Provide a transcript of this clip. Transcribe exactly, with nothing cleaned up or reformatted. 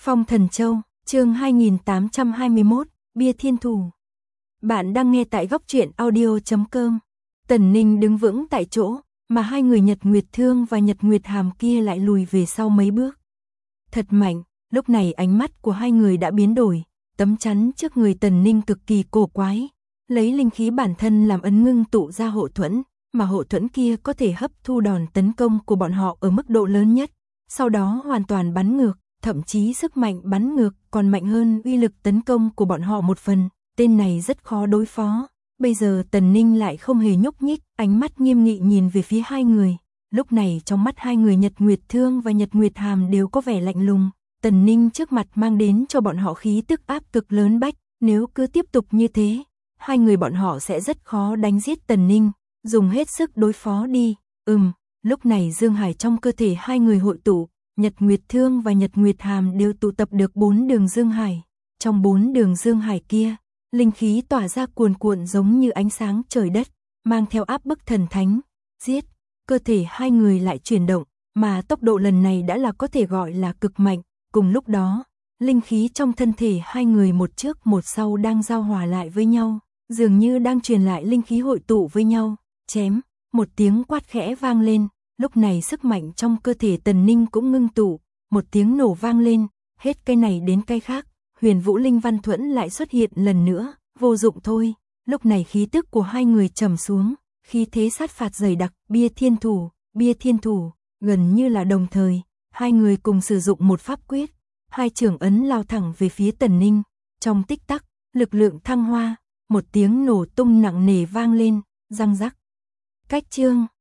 Phong Thần Châu, chương hai nghìn tám trăm hai mươi mốt, Bia Thiên Thủ. Bạn đang nghe tại góc truyện audio chấm com. Tần Ninh đứng vững tại chỗ, mà hai người Nhật Nguyệt Thương và Nhật Nguyệt Hàm kia lại lùi về sau mấy bước. Thật mạnh, lúc này ánh mắt của hai người đã biến đổi, tấm chắn trước người Tần Ninh cực kỳ cổ quái, lấy linh khí bản thân làm ấn ngưng tụ ra hộ thuẫn, mà hộ thuẫn kia có thể hấp thu đòn tấn công của bọn họ ở mức độ lớn nhất, sau đó hoàn toàn bắn ngược, thậm chí sức mạnh bắn ngược còn mạnh hơn uy lực tấn công của bọn họ một phần, tên này rất khó đối phó. Bây giờ Tần Ninh lại không hề nhúc nhích, ánh mắt nghiêm nghị nhìn về phía hai người. Lúc này trong mắt hai người Nhật Nguyệt Thương và Nhật Nguyệt Hàm đều có vẻ lạnh lùng. Tần Ninh trước mặt mang đến cho bọn họ khí tức áp cực lớn bách, nếu cứ tiếp tục như thế, hai người bọn họ sẽ rất khó đánh giết Tần Ninh, dùng hết sức đối phó đi. Ừm, lúc này Dương Hải trong cơ thể hai người hội tụ, Nhật Nguyệt Thương và Nhật Nguyệt Hàm đều tụ tập được bốn đường Dương Hải. Trong bốn đường Dương Hải kia, linh khí tỏa ra cuồn cuộn giống như ánh sáng trời đất, mang theo áp bức thần thánh. Giết, cơ thể hai người lại chuyển động, mà tốc độ lần này đã là có thể gọi là cực mạnh. Cùng lúc đó, linh khí trong thân thể hai người một trước một sau đang giao hòa lại với nhau, dường như đang truyền lại linh khí hội tụ với nhau. Chém, một tiếng quát khẽ vang lên, lúc này sức mạnh trong cơ thể Tần Ninh cũng ngưng tụ, một tiếng nổ vang lên, hết cái này đến cái khác, Huyền Vũ Linh Văn Thuẫn lại xuất hiện lần nữa, vô dụng thôi. Lúc này khí tức của hai người trầm xuống, khí thế sát phạt dày đặc. Bia Thiên Thủ, Bia Thiên Thủ, gần như là đồng thời, hai người cùng sử dụng một pháp quyết, hai trường ấn lao thẳng về phía Tần Ninh. Trong tích tắc, lực lượng thăng hoa, một tiếng nổ tung nặng nề vang lên, răng rắc. Cách chương